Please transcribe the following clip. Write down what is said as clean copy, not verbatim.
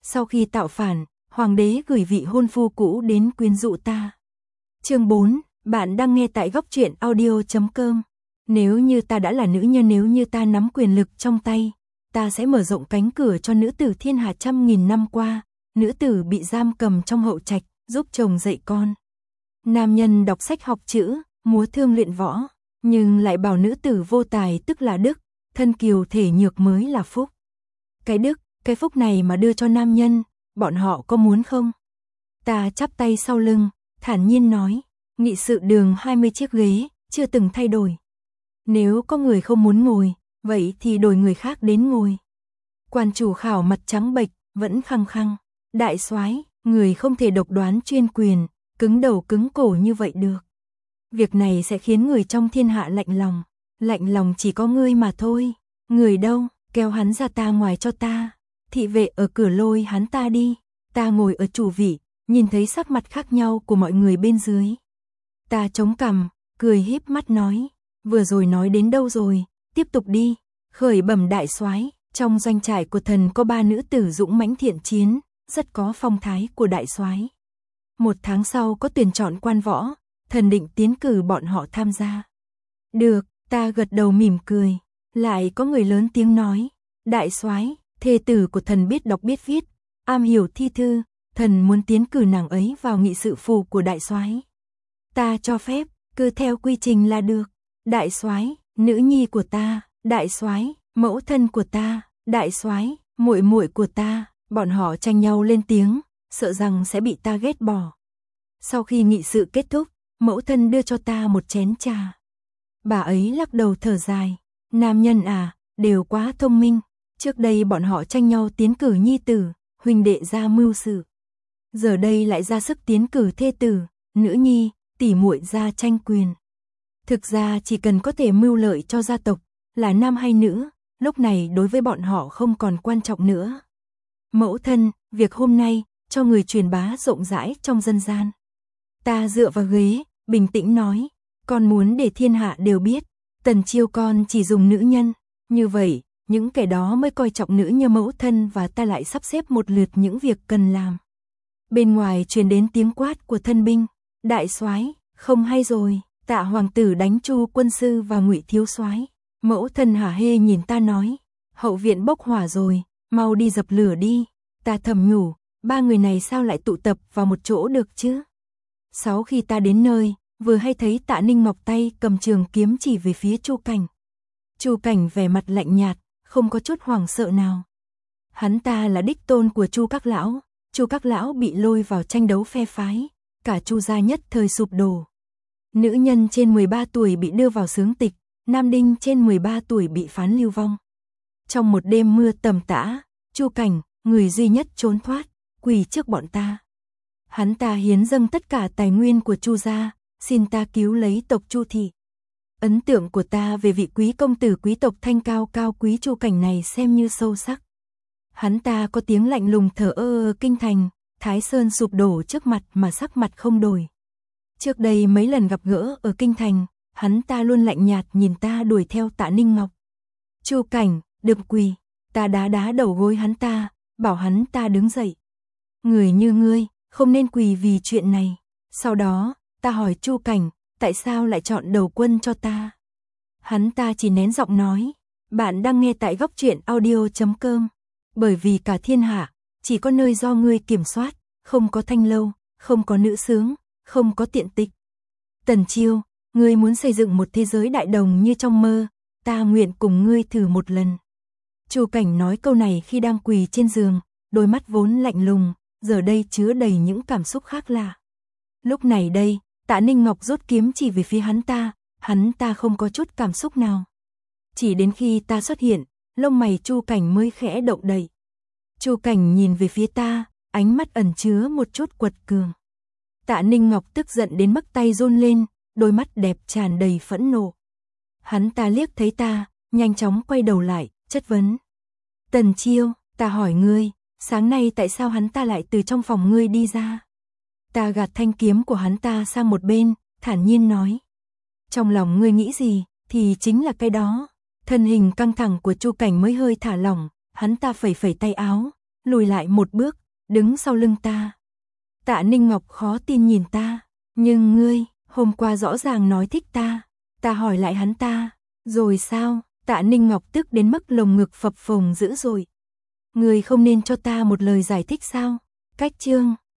Sau khi tạo phản, hoàng đế gửi vị hôn phu cũ đến quyến rũ ta. Chương 4, bạn đang nghe tại góc truyện audio.com. Nếu như ta đã là nữ nhân, nếu như ta nắm quyền lực trong tay, ta sẽ mở rộng cánh cửa cho nữ tử thiên hạ trăm nghìn năm qua, nữ tử bị giam cầm trong hậu trạch, giúp chồng dạy con. Nam nhân đọc sách học chữ, múa thương luyện võ, nhưng lại bảo nữ tử vô tài tức là đức, thân kiều thể nhược mới là phúc. Cái đức, cái phúc này mà đưa cho nam nhân, bọn họ có muốn không? Ta chắp tay sau lưng, thản nhiên nói, nghị sự đường 20 chiếc ghế, chưa từng thay đổi. Nếu có người không muốn ngồi, vậy thì đổi người khác đến ngồi. Quan chủ khảo mặt trắng bệch, vẫn khăng khăng, đại soái, người không thể độc đoán chuyên quyền, cứng đầu cứng cổ như vậy được. Việc này sẽ khiến người trong thiên hạ lạnh lòng chỉ có ngươi mà thôi. Người đâu, kéo hắn ra ta ngoài cho ta. Thị vệ ở cửa lôi hắn ta đi. Ta ngồi ở chủ vị, nhìn thấy sắc mặt khác nhau của mọi người bên dưới. Ta chống cằm, cười híp mắt nói, vừa rồi nói đến đâu rồi, tiếp tục đi. Khởi bẩm đại soái, trong doanh trại của thần có 3 nữ tử dũng mãnh thiện chiến, rất có phong thái của đại soái. 1 tháng sau có tuyển chọn quan võ, thần định tiến cử bọn họ tham gia. Được, ta gật đầu mỉm cười. Lại có người lớn tiếng nói, đại soái, thê tử của thần biết đọc biết viết, am hiểu thi thư, thần muốn tiến cử nàng ấy vào nghị sự phủ của đại soái. Ta cho phép, cứ theo quy trình là được. Đại soái, nữ nhi của ta, đại soái, mẫu thân của ta, đại soái, muội muội của ta, bọn họ tranh nhau lên tiếng, sợ rằng sẽ bị ta ghét bỏ. Sau khi nghị sự kết thúc, mẫu thân đưa cho ta một chén trà. Bà ấy lắc đầu thở dài, nam nhân à, đều quá thông minh, trước đây bọn họ tranh nhau tiến cử nhi tử, huynh đệ ra mưu sự. Giờ đây lại ra sức tiến cử thê tử, nữ nhi, tỷ muội ra tranh quyền. Thực ra chỉ cần có thể mưu lợi cho gia tộc, là nam hay nữ, lúc này đối với bọn họ không còn quan trọng nữa. Mẫu thân, việc hôm nay, cho người truyền bá rộng rãi trong dân gian. Ta dựa vào ghế, bình tĩnh nói, con muốn để thiên hạ đều biết, Tần Chiêu con chỉ dùng nữ nhân, như vậy, những kẻ đó mới coi trọng nữ như mẫu thân và ta lại sắp xếp một lượt những việc cần làm. Bên ngoài truyền đến tiếng quát của thân binh, đại soái, không hay rồi, Tạ hoàng tử đánh Chu quân sư và Ngụy thiếu soái. Mẫu thân hả hê nhìn ta nói, hậu viện bốc hỏa rồi, mau đi dập lửa đi. Ta thầm nhủ, 3 người này sao lại tụ tập vào một chỗ được chứ? Sau khi ta đến nơi, vừa hay thấy Tạ Ninh Ngọc tay cầm trường kiếm chỉ về phía Chu Cảnh. Chu Cảnh vẻ mặt lạnh nhạt, không có chút hoảng sợ nào. Hắn ta là đích tôn của Chu các lão, Chu các lão bị lôi vào tranh đấu phe phái, cả Chu gia nhất thời sụp đổ. Nữ nhân trên 13 tuổi bị đưa vào xướng tịch, nam đinh trên 13 tuổi bị phán lưu vong. Trong một đêm mưa tầm tã, Chu Cảnh, người duy nhất trốn thoát, quỳ trước bọn ta. Hắn ta hiến dâng tất cả tài nguyên của Chu gia, xin ta cứu lấy tộc Chu thị. Ấn tượng của ta về vị quý công tử quý tộc thanh cao cao quý Chu Cảnh này xem như sâu sắc. Hắn ta có tiếng lạnh lùng thờ ơ kinh thành, Thái Sơn sụp đổ trước mặt mà sắc mặt không đổi. Trước đây mấy lần gặp gỡ ở kinh thành, hắn ta luôn lạnh nhạt nhìn ta đuổi theo Tạ Ninh Ngọc. Chu Cảnh, đừng quỳ, ta đá đầu gối hắn ta, bảo hắn ta đứng dậy. Người như ngươi, không nên quỳ vì chuyện này. Sau đó, ta hỏi Chu Cảnh, tại sao lại chọn đầu quân cho ta? Hắn ta chỉ nén giọng nói, bạn đang nghe tại góc truyện audio.com. Bởi vì cả thiên hạ, chỉ có nơi do ngươi kiểm soát, không có thanh lâu, không có nữ xướng, không có tiện tịch. Tần Chiêu, ngươi muốn xây dựng một thế giới đại đồng như trong mơ, ta nguyện cùng ngươi thử một lần. Chu Cảnh nói câu này khi đang quỳ trên giường, đôi mắt vốn lạnh lùng, giờ đây chứa đầy những cảm xúc khác lạ. Lúc này đây, Tạ Ninh Ngọc rút kiếm chỉ về phía hắn ta không có chút cảm xúc nào. Chỉ đến khi ta xuất hiện, lông mày Chu Cảnh mới khẽ động đậy. Chu Cảnh nhìn về phía ta, ánh mắt ẩn chứa một chút quật cường. Tạ Ninh Ngọc tức giận đến mức tay run lên, đôi mắt đẹp tràn đầy phẫn nộ. Hắn ta liếc thấy ta, nhanh chóng quay đầu lại, chất vấn. Tần Chiêu, ta hỏi ngươi, sáng nay tại sao hắn ta lại từ trong phòng ngươi đi ra? Ta gạt thanh kiếm của hắn ta sang một bên, thản nhiên nói. Trong lòng ngươi nghĩ gì, thì chính là cái đó. Thân hình căng thẳng của Chu Cảnh mới hơi thả lỏng, hắn ta phẩy phẩy tay áo, lùi lại một bước, đứng sau lưng ta. Tạ Ninh Ngọc khó tin nhìn ta, nhưng ngươi, hôm qua rõ ràng nói thích ta. Ta hỏi lại hắn ta, rồi sao? Tạ Ninh Ngọc tức đến mức lồng ngực phập phồng dữ dội. Ngươi không nên cho ta một lời giải thích sao? Cách chương